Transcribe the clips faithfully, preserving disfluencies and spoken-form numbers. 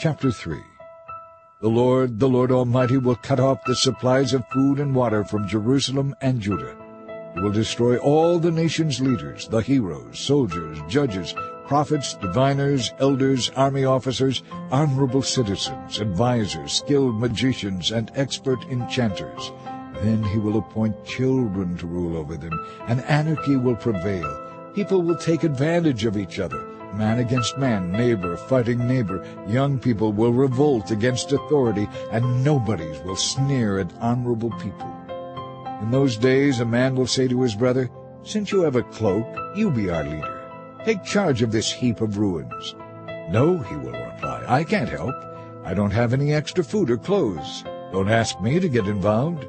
Chapter three. The Lord, the Lord Almighty, will cut off the supplies of food and water from Jerusalem and Judah. He will destroy all the nation's leaders, the heroes, soldiers, judges, prophets, diviners, elders, army officers, honorable citizens, advisers, skilled magicians, and expert enchanters. Then he will appoint children to rule over them, and anarchy will prevail. People will take advantage of each other. Man against man, neighbor fighting neighbor. Young people will revolt against authority, and nobodies will sneer at honorable people. In those days a man will say to his brother, "Since you have a cloak, you be our leader. Take charge of this heap of ruins." "No," he will reply, "I can't help. I don't have any extra food or clothes. Don't ask me to get involved."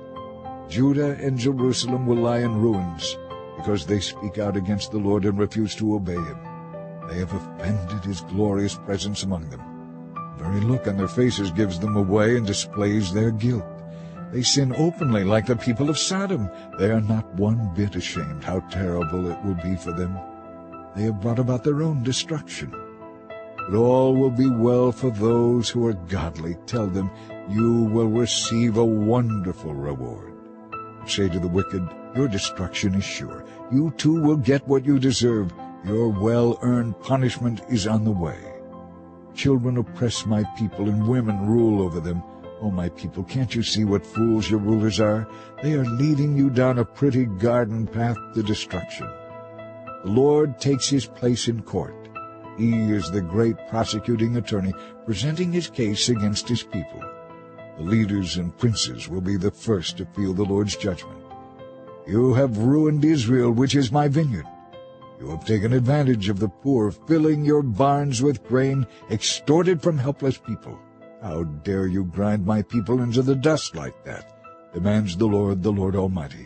Judah and Jerusalem will lie in ruins, because they speak out against the Lord and refuse to obey him. They have offended his glorious presence among them. The very look on their faces gives them away and displays their guilt. They sin openly like the people of Sodom. They are not one bit ashamed how terrible it will be for them. They have brought about their own destruction. But all will be well for those who are godly. Tell them, you will receive a wonderful reward. Say to the wicked, your destruction is sure. You too will get what you deserve. Your well-earned punishment is on the way. Children oppress my people, and women rule over them. O my people, can't you see what fools your rulers are? They are leading you down a pretty garden path to destruction. The Lord takes his place in court. He is the great prosecuting attorney, presenting his case against his people. The leaders and princes will be the first to feel the Lord's judgment. You have ruined Israel, which is my vineyard. You have taken advantage of the poor, filling your barns with grain, extorted from helpless people. How dare you grind my people into the dust like that? Demands the Lord, the Lord Almighty.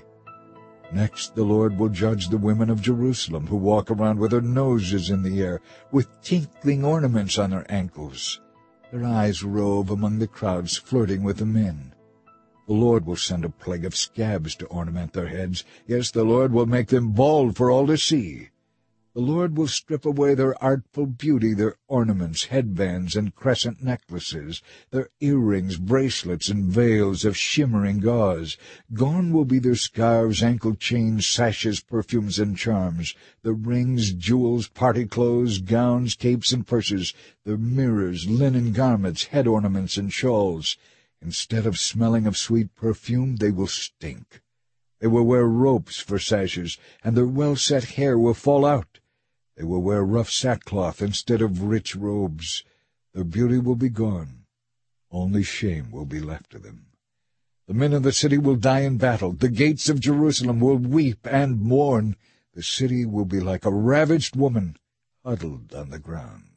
Next the Lord will judge the women of Jerusalem, who walk around with their noses in the air, with tinkling ornaments on their ankles. Their eyes rove among the crowds, flirting with the men. The Lord will send a plague of scabs to ornament their heads. Yes, the Lord will make them bald for all to see. The Lord will strip away their artful beauty, their ornaments, headbands, and crescent necklaces, their earrings, bracelets, and veils of shimmering gauze. Gone will be their scarves, ankle chains, sashes, perfumes, and charms, the rings, jewels, party clothes, gowns, capes, and purses, their mirrors, linen garments, head ornaments, and shawls. Instead of smelling of sweet perfume, they will stink. They will wear ropes for sashes, and their well-set hair will fall out. They will wear rough sackcloth instead of rich robes. Their beauty will be gone. Only shame will be left to them. The men of the city will die in battle. The gates of Jerusalem will weep and mourn. The city will be like a ravaged woman huddled on the ground.